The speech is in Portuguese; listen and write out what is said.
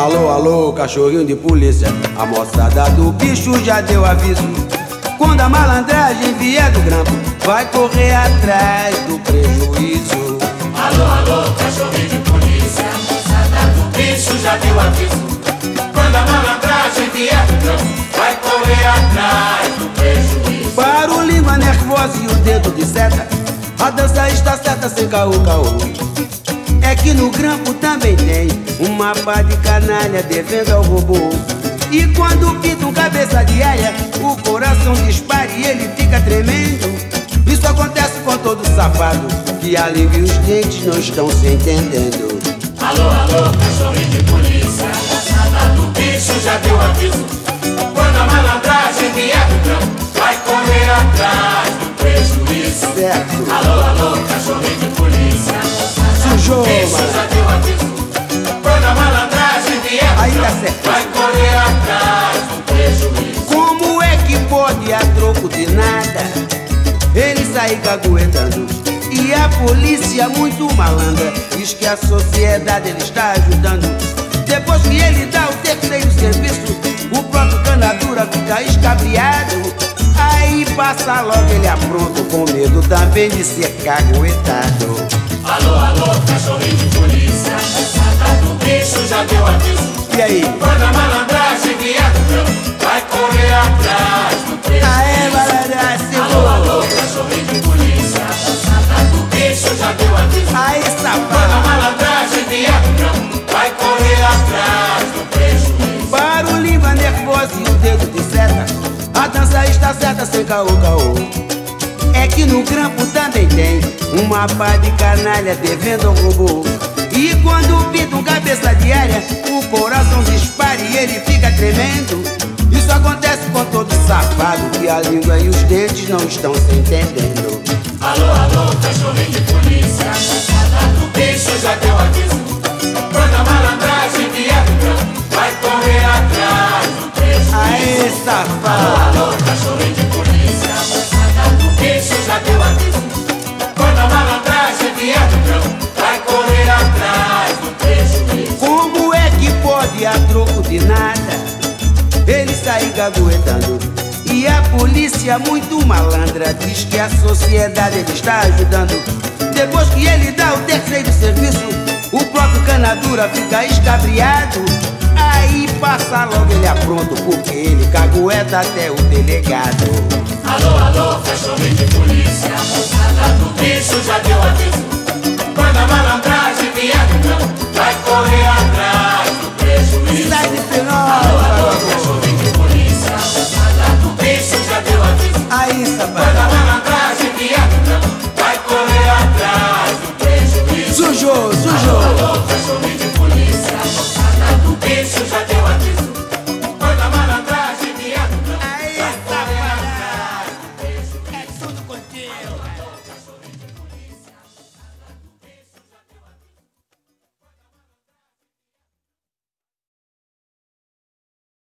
Alô, alô, cachorrinho de polícia, a moçada do bicho já deu aviso. Quando a malandragem vier do grampo, vai correr atrás do prejuízo. Alô, alô, cachorrinho de polícia, a moçada do bicho já deu aviso. Quando a malandragem vier do grampo, vai correr atrás do prejuízo. Para o língua nervosa e o dedo de seta, a dança está certa sem caô, caô. É que no grampo também tem uma pá de canalha devendo ao robô. E quando pinta um cabeça de aia, o coração dispara e ele fica tremendo. Isso acontece com todo safado, que a língua e os dentes não estão se entendendo. Alô, alô, cachorrinho de polícia, a moçada do bicho já deu aviso. Quando a malandragem vier do grampo, vai correr atrás do prejuízo. Certo. Alô, alô, cachorrinho de polícia, a moçada Sujou, do bicho já deu aviso. Quando a malandragem vier do aí tá grampo, certo. vai correr atrás do prejuízo. Como é que pode, a troco de nada, ele sair caguetando? E a polícia muito malandra diz que a sociedade ele está ajudando. Depois que ele dá o terceiro serviço, o próprio canadura fica escabriado. Aí passa logo ele apronto, com medo também de ser caguetado. Alô, alô, cachorrinho de polícia, a moçada do bicho já deu aviso. E aí? Quando a malandragem vier do grampo, vai correr atrás do prejuízo. Aê, malandragem, Alô, alô, cachorrinho de polícia, a moçada do bicho já deu aviso. aí, Quando a safado. malandragem vier do grampo, vai correr atrás do prejuízo. Para o língua nervosa e o dedo de seta, a dança está certa sem caô, caô. É que no grampo também tem uma pá de canalha devendo ao robô. E quando pinta um cabeça de área, o coração dispara e ele fica tremendo. Isso acontece com todo safado, que a língua e os dentes não estão se entendendo. Alô, alô, cachorrinho de polícia, a moçada do bicho já deu aviso. Quando a malandragem vier do grampo, vai correr atrás do prejuízo. Aê, Alô, safado. alô, cachorrinho de polícia, a moçada do bicho já deu aviso. Quando a malandragem vier do grampo, vai correr atrás do prejuízo. Como é que pode, a troco de nada, ele sair caguetando? E a polícia muito malandra diz que a sociedade ele está ajudando. Depois que ele dá o terceiro serviço, o próprio canadura fica escabriado. Aí passa logo ele apronto, porque ele cagueta até o delegado. Alô, alô, cachorrinho de polícia, a moçada do bicho já deu aviso. Quando a malandragem vier do grampo, vai correr